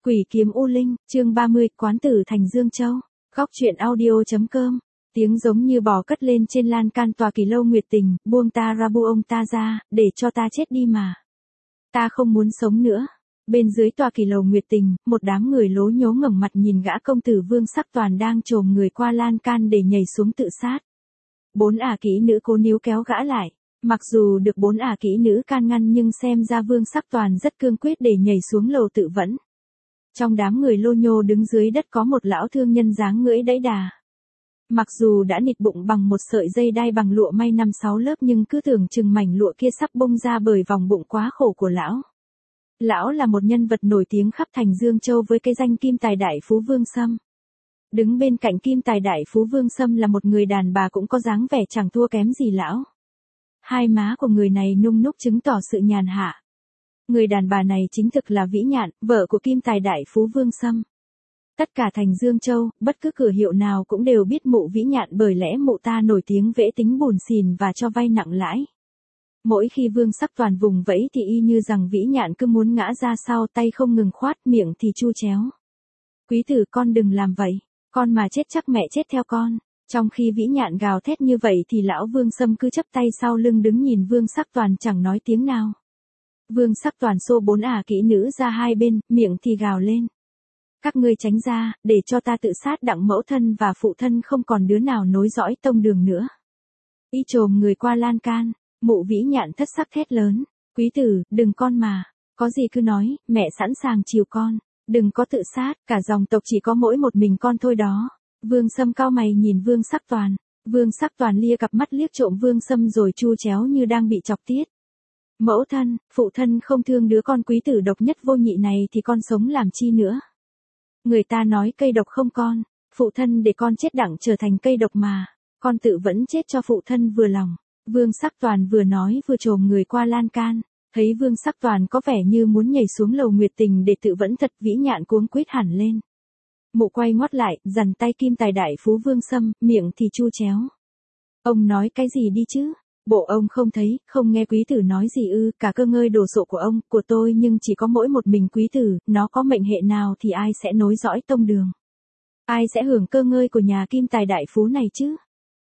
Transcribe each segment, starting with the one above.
Quỷ kiếm U Linh, chương 30, quán tử thành Dương Châu. Góc truyện audio.com. Tiếng giống như bò cất lên trên lan can tòa Kỳ Lâu Nguyệt Tình, buông ta ra, buông ông ta ra, để cho ta chết đi mà. Ta không muốn sống nữa. Bên dưới tòa Kỳ Lầu Nguyệt Tình, một đám người lố nhố ngẩng mặt nhìn gã công tử Vương Sắc Toàn đang chồm người qua lan can để nhảy xuống tự sát. 4 ả kỹ nữ cố níu kéo gã lại. Mặc dù được 4 ả kỹ nữ can ngăn nhưng xem ra Vương Sắc Toàn rất cương quyết để nhảy xuống lầu tự vẫn. Trong đám người lô nhô đứng dưới đất có một lão thương nhân dáng ngưỡi đẫy đà. Mặc dù đã nịt bụng bằng một sợi dây đai bằng lụa may 5-6 lớp nhưng cứ tưởng chừng mảnh lụa kia sắp bung ra bởi vòng bụng quá khổ của lão. Lão là một nhân vật nổi tiếng khắp thành Dương Châu với cái danh Kim Tài Đại Phú Vương Sâm. Đứng bên cạnh Kim Tài Đại Phú Vương Sâm là một người đàn bà cũng có dáng vẻ chẳng thua kém gì lão. Hai má của người này nung núc chứng tỏ sự nhàn hạ. Người đàn bà này chính thực là Vĩ Nhạn, vợ của Kim Tài Đại Phú Vương Sâm. Tất cả thành Dương Châu, bất cứ cửa hiệu nào cũng đều biết mụ Vĩ Nhạn bởi lẽ mụ ta nổi tiếng vẽ tính bùn xỉn và cho vay nặng lãi. Mỗi khi Vương Sắc Toàn vùng vẫy thì y như rằng Vĩ Nhạn cứ muốn ngã ra sau, tay không ngừng khoát, miệng thì chu chéo. Quý tử, con đừng làm vậy, con mà chết chắc mẹ chết theo con. Trong khi Vĩ Nhạn gào thét như vậy thì lão Vương Sâm cứ chắp tay sau lưng đứng nhìn Vương Sắc Toàn chẳng nói tiếng nào. Vương Sắc Toàn xô 4 ả kỹ nữ ra hai bên, miệng thì gào lên. Các ngươi tránh ra, để cho ta tự sát, đặng mẫu thân và phụ thân không còn đứa nào nối dõi tông đường nữa. Y chồm người qua lan can, mụ Vĩ Nhạn thất sắc thét lớn. Quý tử, đừng con mà, có gì cứ nói, mẹ sẵn sàng chiều con, đừng có tự sát, cả dòng tộc chỉ có mỗi một mình con thôi đó. Vương Sâm cau mày nhìn Vương Sắc Toàn. Vương Sắc Toàn lia cặp mắt liếc trộm Vương Sâm rồi chu chéo như đang bị chọc tiết. Mẫu thân, phụ thân không thương đứa con quý tử độc nhất vô nhị này thì con sống làm chi nữa. Người ta nói cây độc không con, phụ thân để con chết đặng trở thành cây độc mà, con tự vẫn chết cho phụ thân vừa lòng. Vương Sắc Toàn vừa nói vừa chồm người qua lan can, thấy Vương Sắc Toàn có vẻ như muốn nhảy xuống lầu Nguyệt Tình để tự vẫn thật, Vĩ Nhạn cuống quýt hẳn lên. Mụ quay ngoắt lại, dằn tay Kim Tài Đại Phú Vương Sâm, miệng thì chu chéo. Ông nói cái gì đi chứ? Bộ ông không thấy, không nghe quý tử nói gì ư? Cả cơ ngơi đồ sộ của ông, của tôi nhưng chỉ có mỗi một mình quý tử, nó có mệnh hệ nào thì ai sẽ nối dõi tông đường? Ai sẽ hưởng cơ ngơi của nhà Kim Tài Đại Phú này chứ?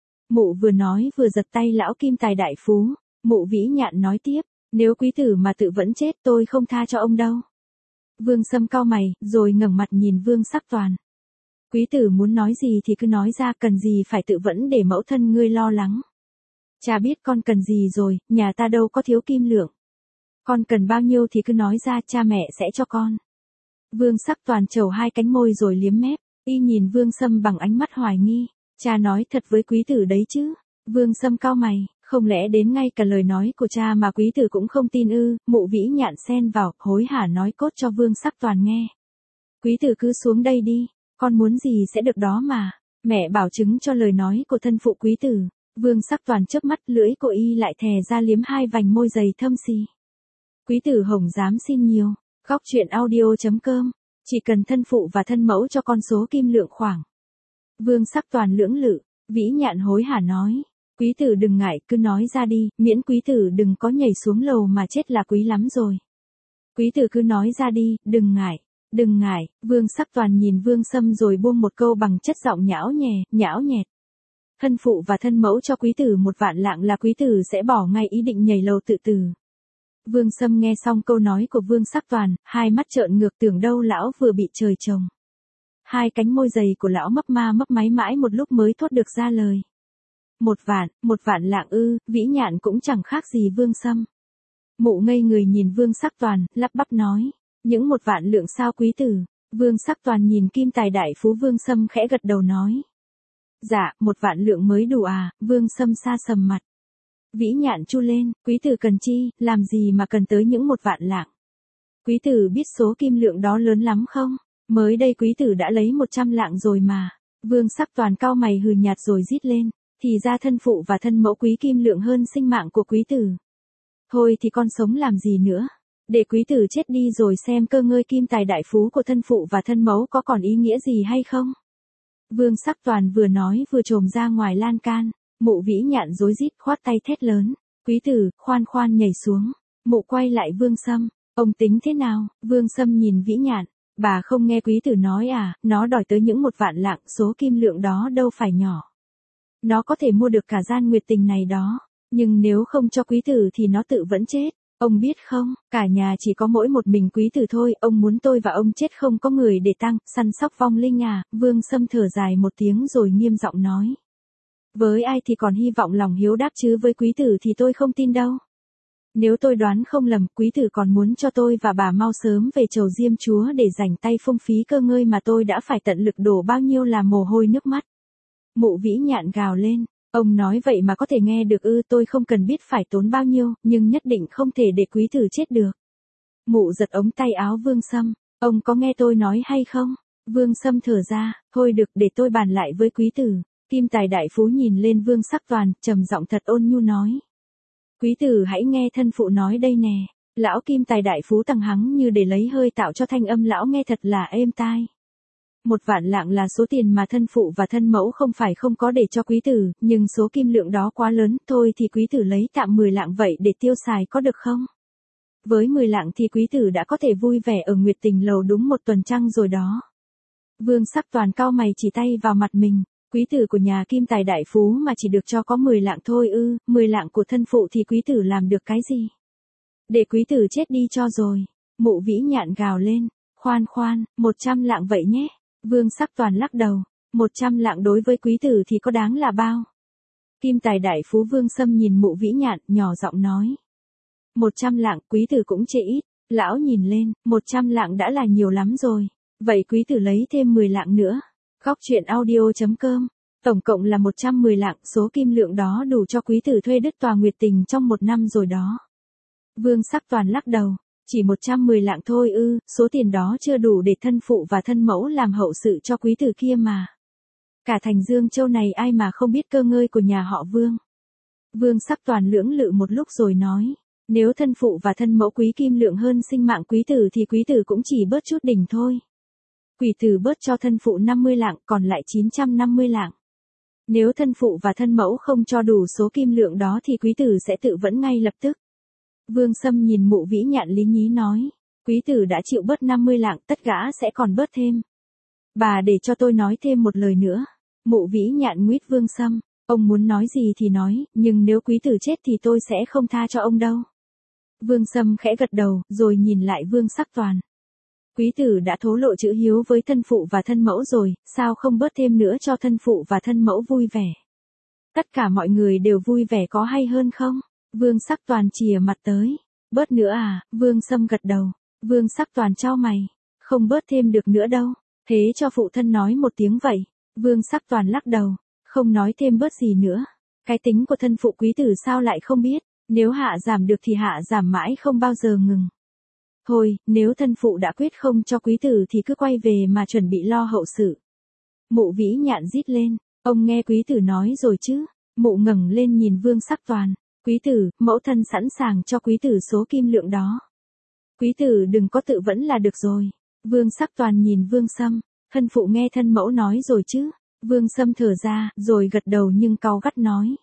Mụ vừa nói vừa giật tay lão Kim Tài Đại Phú. Mụ Vĩ Nhạn nói tiếp, nếu quý tử mà tự vẫn chết tôi không tha cho ông đâu. Vương Sâm cau mày, rồi ngẩng mặt nhìn Vương Sắc Toàn. Quý tử muốn nói gì thì cứ nói ra, cần gì phải tự vẫn để mẫu thân ngươi lo lắng. Cha biết con cần gì rồi, nhà ta đâu có thiếu kim lượng. Con cần bao nhiêu thì cứ nói ra, cha mẹ sẽ cho con. Vương Sắc Toàn trầu hai cánh môi rồi liếm mép, y nhìn Vương Sâm bằng ánh mắt hoài nghi. Cha nói thật với quý tử đấy chứ? Vương Sâm cau mày, không lẽ đến ngay cả lời nói của cha mà quý tử cũng không tin ư? Mụ Vĩ Nhạn xen vào, hối hả nói cốt cho Vương Sắc Toàn nghe. Quý tử cứ xuống đây đi, con muốn gì sẽ được đó mà. Mẹ bảo chứng cho lời nói của thân phụ quý tử. Vương Sắc Toàn chớp mắt, lưỡi của y lại thè ra liếm hai vành môi dày thâm xì. Quý tử hồng dám xin nhiều. Góc truyện audio.com. Chỉ cần thân phụ và thân mẫu cho con số kim lượng khoảng. Vương Sắc Toàn lưỡng lự. Vĩ Nhạn hối hả nói. Quý tử đừng ngại, cứ nói ra đi, miễn quý tử đừng có nhảy xuống lầu mà chết là quý lắm rồi. Quý tử cứ nói ra đi, đừng ngại. Đừng ngại. Vương Sắc Toàn nhìn Vương Sâm rồi buông một câu bằng chất giọng nhão nhẹt. Thân phụ và thân mẫu cho quý tử 1 vạn lạng là quý tử sẽ bỏ ngay ý định nhảy lầu tự tử. Vương Sâm nghe xong câu nói của Vương Sắc Toàn, hai mắt trợn ngược, tưởng đâu lão vừa bị trời trồng. Hai cánh môi dày của lão mấp máy mãi một lúc mới thốt được ra lời. 1 vạn lạng ư? Vĩ Nhạn cũng chẳng khác gì Vương Sâm. Mụ ngây người nhìn Vương Sắc Toàn, lắp bắp nói, những 1 vạn lượng sao quý tử? Vương Sắc Toàn nhìn Kim Tài Đại Phú Vương Sâm khẽ gật đầu nói. Dạ, 1 vạn lượng mới đủ à? Vương Sâm sa sầm mặt. Vĩ Nhạn chu lên, quý tử cần chi, làm gì mà cần tới những 1 vạn lạng? Quý tử biết số kim lượng đó lớn lắm không? Mới đây quý tử đã lấy 100 lạng rồi mà. Vương Sắc Toàn cau mày hừ nhạt rồi rít lên, thì ra thân phụ và thân mẫu quý kim lượng hơn sinh mạng của quý tử. Thôi thì con sống làm gì nữa? Để quý tử chết đi rồi xem cơ ngơi Kim Tài Đại Phú của thân phụ và thân mẫu có còn ý nghĩa gì hay không? Vương Sắc Toàn vừa nói vừa chồm ra ngoài lan can. Mụ Vĩ Nhạn rối rít khoát tay thét lớn. Quý tử, khoan nhảy xuống. Mụ quay lại Vương Sâm. Ông tính thế nào? Vương Sâm nhìn Vĩ Nhạn. Bà không nghe quý tử nói à, nó đòi tới những 1 vạn lạng, số kim lượng đó đâu phải nhỏ. Nó có thể mua được cả gian nguyệt tình này đó, nhưng nếu không cho quý tử thì nó tự vẫn chết. Ông biết không, cả nhà chỉ có mỗi một mình quý tử thôi, ông muốn tôi và ông chết không có người để tang, săn sóc vong linh à, Vương Sâm thở dài một tiếng rồi nghiêm giọng nói. Với ai thì còn hy vọng lòng hiếu đáp chứ với quý tử thì tôi không tin đâu. Nếu tôi đoán không lầm, quý tử còn muốn cho tôi và bà mau sớm về chầu Diêm Chúa để rảnh tay phung phí cơ ngơi mà tôi đã phải tận lực đổ bao nhiêu là mồ hôi nước mắt. Mụ Vĩ Nhạn gào lên, ông nói vậy mà có thể nghe được ư, tôi không cần biết phải tốn bao nhiêu, nhưng nhất định không thể để quý tử chết được. Mụ giật ống tay áo Vương Sâm, ông có nghe tôi nói hay không? Vương Sâm thở ra, thôi được để tôi bàn lại với quý tử. Kim Tài đại phú nhìn lên Vương Sắc Toàn, trầm giọng thật ôn nhu nói. Quý tử hãy nghe thân phụ nói đây nè. Lão Kim Tài đại phú tăng hắng như để lấy hơi tạo cho thanh âm lão nghe thật là êm tai. 1 vạn lạng là số tiền mà thân phụ và thân mẫu không phải không có để cho quý tử, nhưng số kim lượng đó quá lớn, thôi thì quý tử lấy tạm 10 lạng vậy để tiêu xài có được không? Với 10 lạng thì quý tử đã có thể vui vẻ ở Nguyệt Tình lầu đúng 1 tuần trăng rồi đó. Vương Sắc Toàn cau mày chỉ tay vào mặt mình. Quý tử của nhà Kim Tài đại phú mà chỉ được cho có 10 lạng thôi ư, 10 lạng của thân phụ thì quý tử làm được cái gì? Để quý tử chết đi cho rồi. Mụ Vĩ Nhạn gào lên, khoan khoan, 100 lạng vậy nhé. Vương Sắc Toàn lắc đầu, 100 lạng đối với quý tử thì có đáng là bao? Kim Tài đại phú Vương Sâm nhìn mụ Vĩ Nhạn, nhỏ giọng nói. 100 lạng, quý tử cũng chê ít. Lão nhìn lên, 100 lạng đã là nhiều lắm rồi. Vậy quý tử lấy thêm 10 lạng nữa. Góc truyện audio.com. Tổng cộng là 110 lạng, số kim lượng đó đủ cho quý tử thuê đứt tòa Nguyệt Tình trong 1 năm rồi đó. Vương Sắc Toàn lắc đầu, chỉ 110 lạng thôi ư, số tiền đó chưa đủ để thân phụ và thân mẫu làm hậu sự cho quý tử kia mà. Cả thành Dương Châu này ai mà không biết cơ ngơi của nhà họ Vương. Vương Sắc Toàn lưỡng lự một lúc rồi nói, nếu thân phụ và thân mẫu quý kim lượng hơn sinh mạng quý tử thì quý tử cũng chỉ bớt chút đỉnh thôi. Quý tử bớt cho thân phụ 50 lạng, còn lại 950 lạng. Nếu thân phụ và thân mẫu không cho đủ số kim lượng đó thì quý tử sẽ tự vẫn ngay lập tức. Vương Sâm nhìn mụ Vĩ Nhạn lý nhí nói, quý tử đã chịu bớt 50 lạng, tất gã sẽ còn bớt thêm. Bà để cho tôi nói thêm một lời nữa. Mụ Vĩ Nhạn nguyết Vương Sâm, ông muốn nói gì thì nói, nhưng nếu quý tử chết thì tôi sẽ không tha cho ông đâu. Vương Sâm khẽ gật đầu, rồi nhìn lại Vương Sắc Toàn. Quý tử đã thố lộ chữ hiếu với thân phụ và thân mẫu rồi, sao không bớt thêm nữa cho thân phụ và thân mẫu vui vẻ? Tất cả mọi người đều vui vẻ có hay hơn không? Vương Sắc Toàn chìa mặt tới. Bớt nữa à? Vương Sâm gật đầu. Vương Sắc Toàn chau mày. Không bớt thêm được nữa đâu. Thế cho phụ thân nói một tiếng vậy. Vương Sắc Toàn lắc đầu. Không nói thêm bớt gì nữa. Cái tính của thân phụ quý tử sao lại không biết. Nếu hạ giảm được thì hạ giảm mãi không bao giờ ngừng. Thôi, nếu thân phụ đã quyết không cho quý tử thì cứ quay về mà chuẩn bị lo hậu sự. Mụ Vĩ Nhạn rít lên, ông nghe quý tử nói rồi chứ. Mụ ngẩng lên nhìn Vương Sắc Toàn. Quý tử, mẫu thân sẵn sàng cho quý tử số kim lượng đó. Quý tử đừng có tự vẫn là được rồi. Vương Sắc Toàn nhìn Vương Sâm, thân phụ nghe thân mẫu nói rồi chứ. Vương Sâm thở ra, rồi gật đầu nhưng cau gắt nói.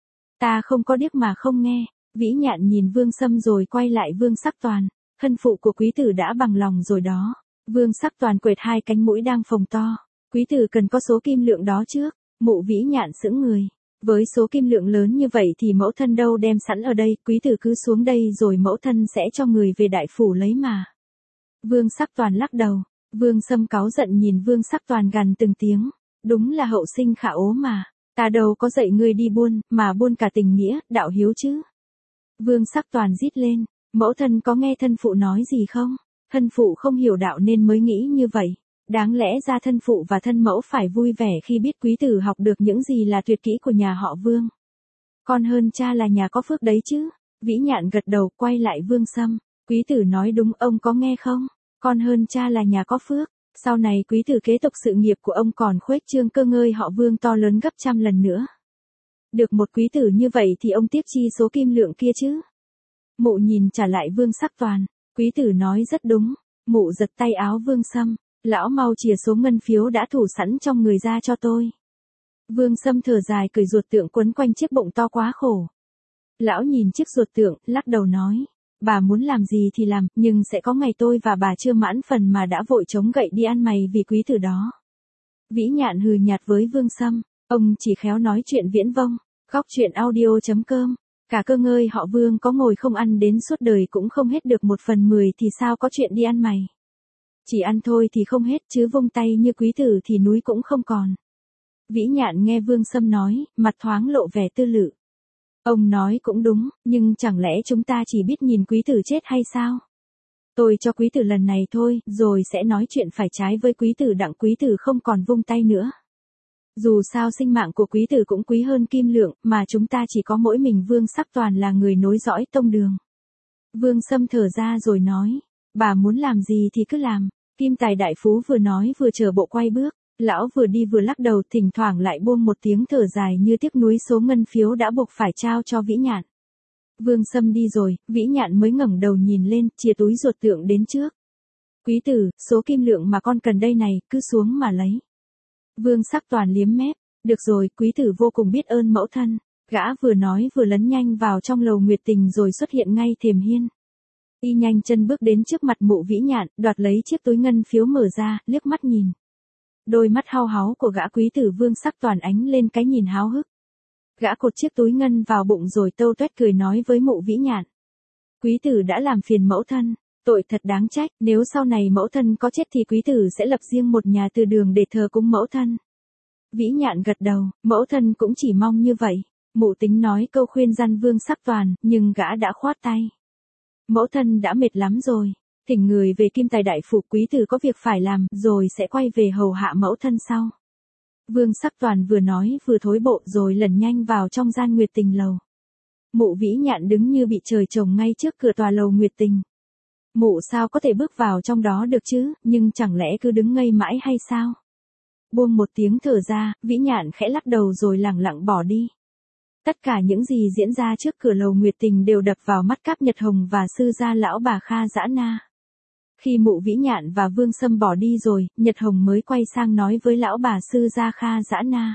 Ta không có điếc mà không nghe. Vĩ Nhạn nhìn Vương Sâm rồi quay lại Vương Sắc Toàn. Thân phụ của quý tử đã bằng lòng rồi đó. Vương Sắc Toàn quệt hai cánh mũi đang phồng to. Quý tử cần có số kim lượng đó trước. Mụ Vĩ Nhạn sững người. Với số kim lượng lớn như vậy thì mẫu thân đâu đem sẵn ở đây, quý tử cứ xuống đây rồi mẫu thân sẽ cho người về đại phủ lấy mà. Vương Sắc Toàn lắc đầu. Vương Sâm cáu giận nhìn Vương Sắc Toàn gằn từng tiếng. Đúng là hậu sinh khả ố mà. Ta đâu có dạy ngươi đi buôn, mà buôn cả tình nghĩa, đạo hiếu chứ. Vương Sắc Toàn rít lên. Mẫu thân có nghe thân phụ nói gì không? Thân phụ không hiểu đạo nên mới nghĩ như vậy. Đáng lẽ ra thân phụ và thân mẫu phải vui vẻ khi biết quý tử học được những gì là tuyệt kỹ của nhà họ Vương. Con hơn cha là nhà có phước đấy chứ. Vĩ Nhạn gật đầu quay lại Vương Sâm. Quý tử nói đúng, ông có nghe không? Con hơn cha là nhà có phước. Sau này quý tử kế tục sự nghiệp của ông còn khuếch trương cơ ngơi họ Vương to lớn gấp trăm lần nữa. Được một quý tử như vậy thì ông tiếc chi số kim lượng kia chứ. Mụ nhìn trả lại Vương Sắc Toàn. Quý tử nói rất đúng. Mụ giật tay áo Vương Sâm. Lão mau chìa số ngân phiếu đã thủ sẵn trong người ra cho tôi. Vương Sâm thở dài cười ruột tượng quấn quanh chiếc bụng to quá khổ. Lão nhìn chiếc ruột tượng, lắc đầu nói. Bà muốn làm gì thì làm, nhưng sẽ có ngày tôi và bà chưa mãn phần mà đã vội chống gậy đi ăn mày vì quý tử đó. Vĩ Nhạn hừ nhạt với Vương Sâm, ông chỉ khéo nói chuyện viễn vông. Góc truyện audio.com. Cả cơ ngơi họ Vương có ngồi không ăn đến suốt đời cũng không hết được 1/10 thì sao có chuyện đi ăn mày. Chỉ ăn thôi thì không hết chứ vung tay như quý tử thì núi cũng không còn. Vĩ Nhạn nghe Vương Sâm nói, mặt thoáng lộ vẻ tư lự. Ông nói cũng đúng, nhưng chẳng lẽ chúng ta chỉ biết nhìn quý tử chết hay sao? Tôi cho quý tử lần này thôi, rồi sẽ nói chuyện phải trái với quý tử đặng quý tử không còn vung tay nữa. Dù sao sinh mạng của quý tử cũng quý hơn kim lượng, mà chúng ta chỉ có mỗi mình Vương Sắc Toàn là người nối dõi tông đường. Vương Sâm thở ra rồi nói, bà muốn làm gì thì cứ làm. Kim Tài đại phú vừa nói vừa chờ bộ quay bước, lão vừa đi vừa lắc đầu, thỉnh thoảng lại buông một tiếng thở dài như tiếc nuối số ngân phiếu đã buộc phải trao cho Vĩ Nhạn. Vương Sâm đi rồi, Vĩ Nhạn mới ngẩng đầu nhìn lên, chìa túi ruột tượng đến trước. Quý tử, số kim lượng mà con cần đây này, cứ xuống mà lấy. Vương Sắc Toàn liếm mép, được rồi, quý tử vô cùng biết ơn mẫu thân. Gã vừa nói vừa lấn nhanh vào trong lầu nguyệt tình rồi xuất hiện ngay thềm hiên. Y nhanh chân bước đến trước mặt mụ Vĩ Nhạn, đoạt lấy chiếc túi ngân phiếu mở ra, liếc mắt nhìn. Đôi mắt hao háu của gã quý tử Vương Sắc Toàn ánh lên cái nhìn háo hức. Gã cột chiếc túi ngân vào bụng rồi tâu tuét cười nói với mụ Vĩ Nhạn. Quý tử đã làm phiền mẫu thân, tội thật đáng trách, nếu sau này mẫu thân có chết thì quý tử sẽ lập riêng một nhà từ đường để thờ cúng mẫu thân. Vĩ Nhạn gật đầu, mẫu thân cũng chỉ mong như vậy. Mụ tính nói câu khuyên răn Vương Sắc Toàn, nhưng gã đã khoát tay. Mẫu thân đã mệt lắm rồi, thỉnh người về Kim Tài đại phủ, quý tử có việc phải làm, rồi sẽ quay về hầu hạ mẫu thân sau. Vương Sắc Toàn vừa nói vừa thối bộ rồi lẩn nhanh vào trong gian nguyệt tình lầu. Mụ Vĩ Nhạn đứng như bị trời trồng ngay trước cửa tòa lầu nguyệt tình. Mụ sao có thể bước vào trong đó được chứ, nhưng chẳng lẽ cứ đứng ngây mãi hay sao? Buông một tiếng thở ra, Vĩ Nhạn khẽ lắc đầu rồi lẳng lặng bỏ đi. Tất cả những gì diễn ra trước cửa lầu nguyệt tình đều đập vào mắt Cáp Nhật Hồng và sư gia lão bà Kha Dã Na. Khi mụ Vĩ Nhạn và Vương Sâm bỏ đi rồi, Nhật Hồng mới quay sang nói với lão bà sư gia Kha Dã Na.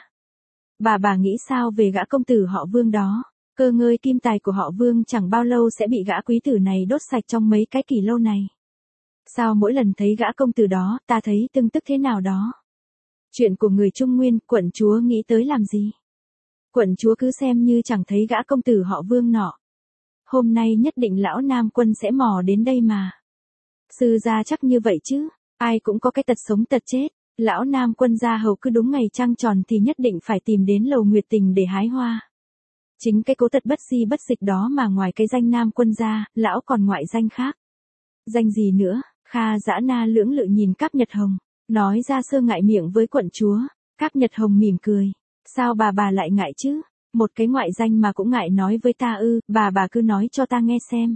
Bà nghĩ sao về gã công tử họ Vương đó? Cơ ngơi kim tài của họ Vương chẳng bao lâu sẽ bị gã quý tử này đốt sạch trong mấy cái kỳ lâu này. Sao mỗi lần thấy gã công tử đó, ta thấy tưng tức thế nào đó? Chuyện của người Trung Nguyên, quận chúa nghĩ tới làm gì? Quận chúa cứ xem như chẳng thấy gã công tử họ Vương nọ. Hôm nay nhất định lão Nam Quân sẽ mò đến đây mà. Sư gia chắc như vậy chứ, ai cũng có cái tật sống tật chết. Lão Nam Quân gia hầu cứ đúng ngày trăng tròn thì nhất định phải tìm đến lầu nguyệt tình để hái hoa. Chính cái cố tật bất di bất dịch đó mà ngoài cái danh Nam Quân ra, lão còn ngoại danh khác. Danh gì nữa? Kha Dã Na lưỡng lự nhìn Cáp Nhật Hồng, nói ra sơ ngại miệng với quận chúa. Cáp Nhật Hồng mỉm cười. Sao bà lại ngại chứ? Một cái ngoại danh mà cũng ngại nói với ta ư? Bà cứ nói cho ta nghe xem.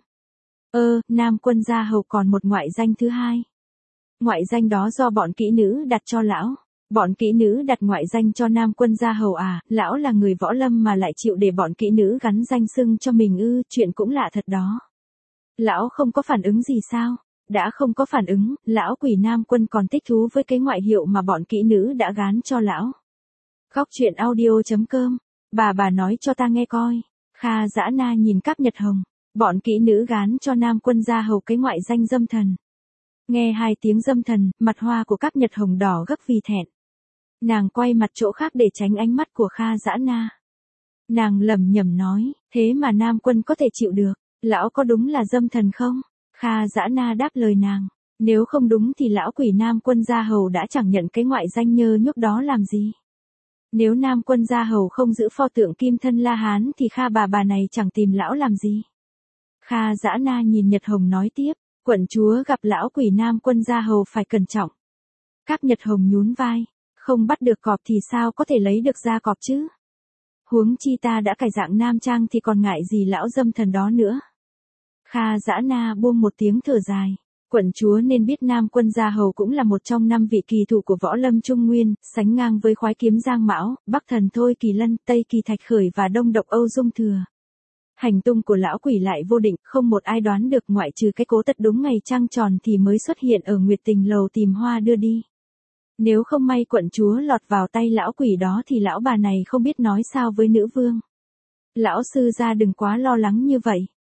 Nam Quân gia hầu còn một ngoại danh thứ hai. Ngoại danh đó do bọn kỹ nữ đặt cho lão. Bọn kỹ nữ đặt ngoại danh cho Nam Quân gia hầu à? Lão là người võ lâm mà lại chịu để bọn kỹ nữ gắn danh xưng cho mình ư? Chuyện cũng lạ thật đó. Lão không có phản ứng gì sao? Đã không có phản ứng, lão quỷ Nam Quân còn thích thú với cái ngoại hiệu mà bọn kỹ nữ đã gán cho lão. Góc truyện audio.com. Bà nói cho ta nghe coi. Kha Dã Na nhìn Cáp Nhật Hồng. Bọn kỹ nữ gán cho Nam Quân gia hầu cái ngoại danh dâm thần. Nghe hai tiếng dâm thần, mặt hoa của Cáp Nhật Hồng đỏ gấp vì thẹn. Nàng quay mặt chỗ khác để tránh ánh mắt của Kha Dã Na. Nàng lẩm nhẩm nói, thế mà Nam Quân có thể chịu được, lão có đúng là dâm thần không? Kha Dã Na đáp lời nàng, nếu không đúng thì lão quỷ Nam Quân gia hầu đã chẳng nhận cái ngoại danh nhơ nhúc đó làm gì. Nếu Nam Quân gia hầu không giữ pho tượng kim thân La Hán thì Kha bà này chẳng tìm lão làm gì. Kha Dã Na nhìn Nhật Hồng nói tiếp, quận chúa gặp lão quỷ Nam Quân gia hầu phải cẩn trọng. Cáp Nhật Hồng nhún vai, không bắt được cọp thì sao có thể lấy được da cọp chứ? Huống chi ta đã cải dạng nam trang thì còn ngại gì lão dâm thần đó nữa. Kha Dã Na buông một tiếng thở dài. Quận chúa nên biết Nam Quân gia hầu cũng là một trong 5 vị kỳ thủ của võ lâm Trung Nguyên, sánh ngang với khoái kiếm Giang Mão, Bắc Thần Thôi Kỳ Lân, Tây Kỳ Thạch Khởi và Đông Độc Âu Dung Thừa. Hành tung của lão quỷ lại vô định, không một ai đoán được ngoại trừ cái cố tật đúng ngày trăng tròn thì mới xuất hiện ở Nguyệt Tình lầu tìm hoa đưa đi. Nếu không may quận chúa lọt vào tay lão quỷ đó thì lão bà này không biết nói sao với nữ vương. Lão sư gia đừng quá lo lắng như vậy.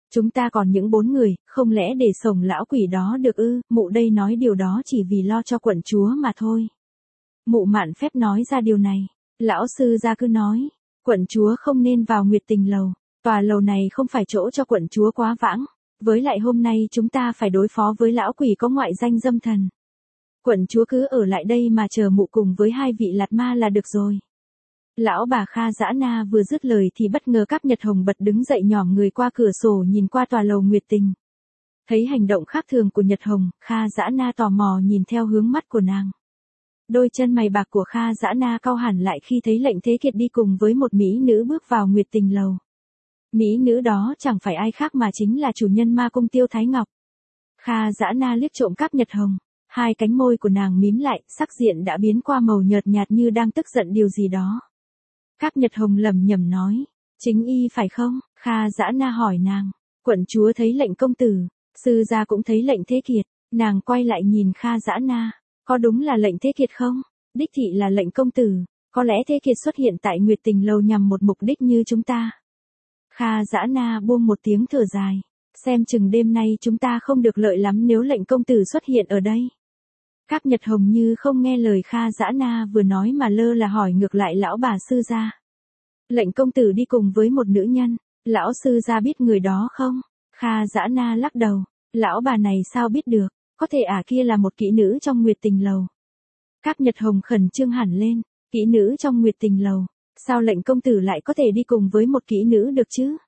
Chúng ta còn những 4 người, không lẽ để sổng lão quỷ đó được ư? Mụ đây nói điều đó chỉ vì lo cho quận chúa mà thôi. Mụ mạn phép nói ra điều này. Lão sư gia cứ nói, quận chúa không nên vào Nguyệt Tình lầu. Tòa lầu này không phải chỗ cho quận chúa quá vãng. Với lại hôm nay chúng ta phải đối phó với lão quỷ có ngoại danh dâm thần. Quận chúa cứ ở lại đây mà chờ mụ cùng với 2 vị lạt ma là được rồi. Lão bà Kha Dã Na vừa dứt lời thì bất ngờ Cáp Nhật Hồng bật đứng dậy nhỏm người qua cửa sổ nhìn qua tòa lầu Nguyệt Tình. Thấy hành động khác thường của Nhật Hồng, Kha Dã Na tò mò nhìn theo hướng mắt của nàng. Đôi chân mày bạc của Kha Dã Na cau hẳn lại khi thấy Lệnh Thế Kiệt đi cùng với một mỹ nữ bước vào Nguyệt Tình lầu. Mỹ nữ đó chẳng phải ai khác mà chính là chủ nhân ma cung Tiêu Thái Ngọc. Kha Dã Na liếc trộm Cáp Nhật Hồng, 2 cánh môi của nàng mím lại, sắc diện đã biến qua màu nhợt nhạt như đang tức giận điều gì đó. Cáp Nhật Hồng lẩm nhẩm nói, chính y phải không? Kha Dã Na hỏi nàng. Quận chúa thấy Lệnh công tử, sư gia cũng thấy Lệnh Thế Kiệt. Nàng quay lại nhìn Kha Dã Na, có đúng là Lệnh Thế Kiệt không? Đích thị là Lệnh công tử, có lẽ Thế Kiệt xuất hiện tại Nguyệt Tình lầu nhằm một mục đích như chúng ta. Kha Dã Na buông một tiếng thở dài, xem chừng đêm nay chúng ta không được lợi lắm nếu Lệnh công tử xuất hiện ở đây. Cáp Nhật Hồng như không nghe lời Kha Dã Na vừa nói mà lơ là hỏi ngược lại lão bà sư gia. Lệnh công tử đi cùng với một nữ nhân, lão sư gia biết người đó không? Kha Dã Na lắc đầu, lão bà này sao biết được, có thể kia là một kỹ nữ trong Nguyệt Tình lầu. Cáp Nhật Hồng khẩn trương hẳn lên, kỹ nữ trong Nguyệt Tình lầu, sao Lệnh công tử lại có thể đi cùng với một kỹ nữ được chứ?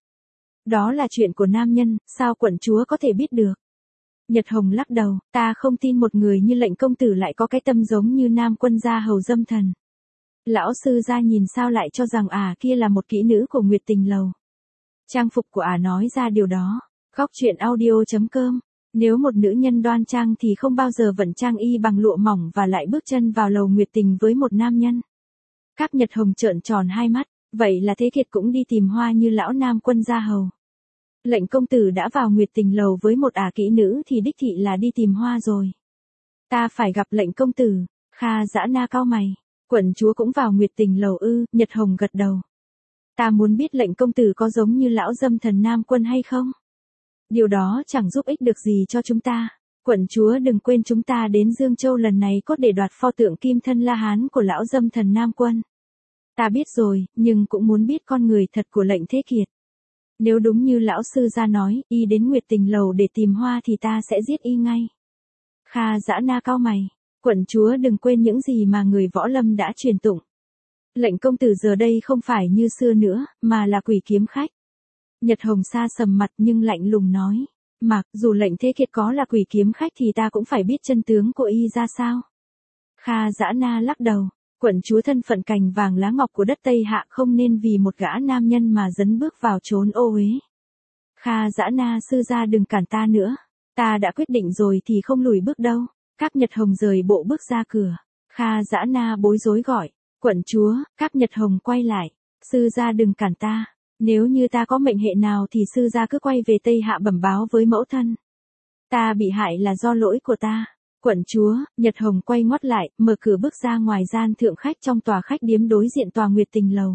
Đó là chuyện của nam nhân, sao quận chúa có thể biết được? Nhật Hồng lắc đầu, ta không tin một người như Lệnh công tử lại có cái tâm giống như Nam Quân gia hầu dâm thần. Lão sư gia nhìn sao lại cho rằng kia là một kỹ nữ của Nguyệt Tình lầu. Trang phục của nói ra điều đó. Góc truyện audio.com. Nếu một nữ nhân đoan trang thì không bao giờ vận trang y bằng lụa mỏng và lại bước chân vào lầu Nguyệt Tình với một nam nhân. Cáp Nhật Hồng trợn tròn hai mắt, vậy là Thế Kiệt cũng đi tìm hoa như lão Nam Quân gia hầu. Lệnh công tử đã vào Nguyệt Tình lầu với một kỹ nữ thì đích thị là đi tìm hoa rồi. Ta phải gặp Lệnh công tử. Kha Dã Na cau mày, quận chúa cũng vào Nguyệt Tình lầu ư? Nhật Hồng gật đầu. Ta muốn biết Lệnh công tử có giống như lão dâm thần Nam Quân hay không? Điều đó chẳng giúp ích được gì cho chúng ta. Quận chúa đừng quên chúng ta đến Dương Châu lần này cốt để đoạt pho tượng kim thân La Hán của lão dâm thần Nam Quân. Ta biết rồi, nhưng cũng muốn biết con người thật của Lệnh Thế Kiệt. Nếu đúng như lão sư gia nói, y đến Nguyệt Tình lầu để tìm hoa thì ta sẽ giết y ngay. Kha Dã Na cau mày, quận chúa đừng quên những gì mà người võ lâm đã truyền tụng. Lệnh công tử giờ đây không phải như xưa nữa, mà là quỷ kiếm khách. Nhật Hồng sa sầm mặt nhưng lạnh lùng nói, mặc dù Lệnh Thế Kiệt có là quỷ kiếm khách thì ta cũng phải biết chân tướng của y ra sao. Kha Dã Na lắc đầu, quận chúa thân phận cành vàng lá ngọc của đất Tây Hạ không nên vì một gã nam nhân mà dấn bước vào chốn ô uế. Kha Dã Na sư gia đừng cản ta nữa, ta đã quyết định rồi thì không lùi bước đâu. Cáp Nhật Hồng rời bộ bước ra cửa. Kha Dã Na bối rối gọi, quận chúa. Cáp Nhật Hồng quay lại, sư gia đừng cản ta, nếu như ta có mệnh hệ nào thì sư gia cứ quay về Tây Hạ bẩm báo với mẫu thân. Ta bị hại là do lỗi của ta. Quận chúa. Nhật Hồng quay ngoắt lại, mở cửa bước ra ngoài gian thượng khách trong tòa khách điếm đối diện tòa Nguyệt Tình lầu.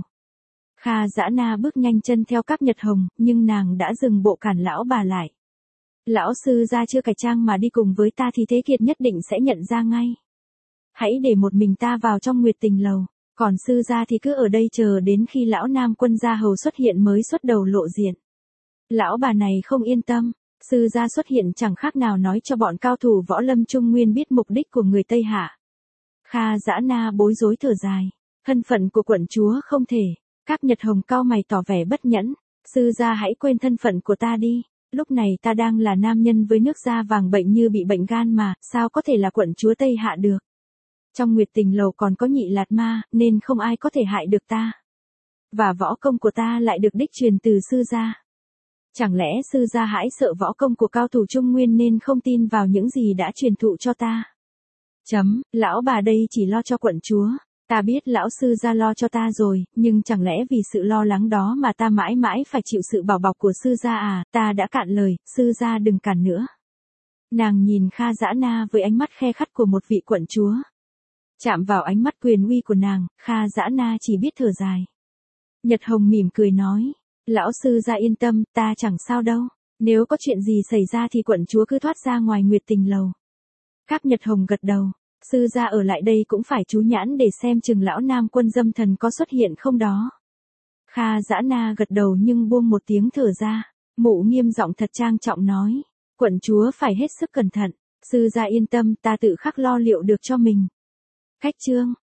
Kha Dã Na bước nhanh chân theo Cáp Nhật Hồng, nhưng nàng đã dừng bộ cản lão bà lại. Lão sư gia chưa cải trang mà đi cùng với ta thì Thế Kiệt nhất định sẽ nhận ra ngay. Hãy để một mình ta vào trong Nguyệt Tình lầu, còn sư gia thì cứ ở đây chờ đến khi lão Nam Quân gia hầu xuất hiện mới xuất đầu lộ diện. Lão bà này không yên tâm, sư gia xuất hiện chẳng khác nào nói cho bọn cao thủ võ lâm Trung Nguyên biết mục đích của người Tây Hạ. Kha Dã Na bối rối thở dài, thân phận của quận chúa không thể. Cáp Nhật Hồng cau mày tỏ vẻ bất nhẫn, sư gia hãy quên thân phận của ta đi. Lúc này ta đang là nam nhân với nước da vàng bệnh như bị bệnh gan mà, sao có thể là quận chúa Tây Hạ được. Trong Nguyệt Tình lầu còn có nhị lạt ma, nên không ai có thể hại được ta. Và võ công của ta lại được đích truyền từ sư gia. Chẳng lẽ sư gia hãi sợ võ công của cao thủ Trung Nguyên nên không tin vào những gì đã truyền thụ cho ta. Lão bà đây chỉ lo cho quận chúa. Ta biết lão sư gia lo cho ta rồi, nhưng chẳng lẽ vì sự lo lắng đó mà ta mãi mãi phải chịu sự bảo bọc của sư gia ta đã cạn lời, sư gia đừng cản nữa. Nàng nhìn Kha Dã Na với ánh mắt khe khắt của một vị quận chúa. Chạm vào ánh mắt quyền uy của nàng, Kha Dã Na chỉ biết thở dài. Nhật Hồng mỉm cười nói, lão sư gia yên tâm, ta chẳng sao đâu. Nếu có chuyện gì xảy ra thì quận chúa cứ thoát ra ngoài Nguyệt Tình lầu. Các Nhật Hồng gật đầu, sư gia ở lại đây cũng phải chú nhãn để xem chừng lão nam quân dâm thần có xuất hiện không đó. Kha Dã Na gật đầu nhưng buông một tiếng thở ra, Mụ nghiêm giọng thật trang trọng nói, quận chúa phải hết sức cẩn thận, sư gia yên tâm ta tự khắc lo liệu được cho mình. Khách chương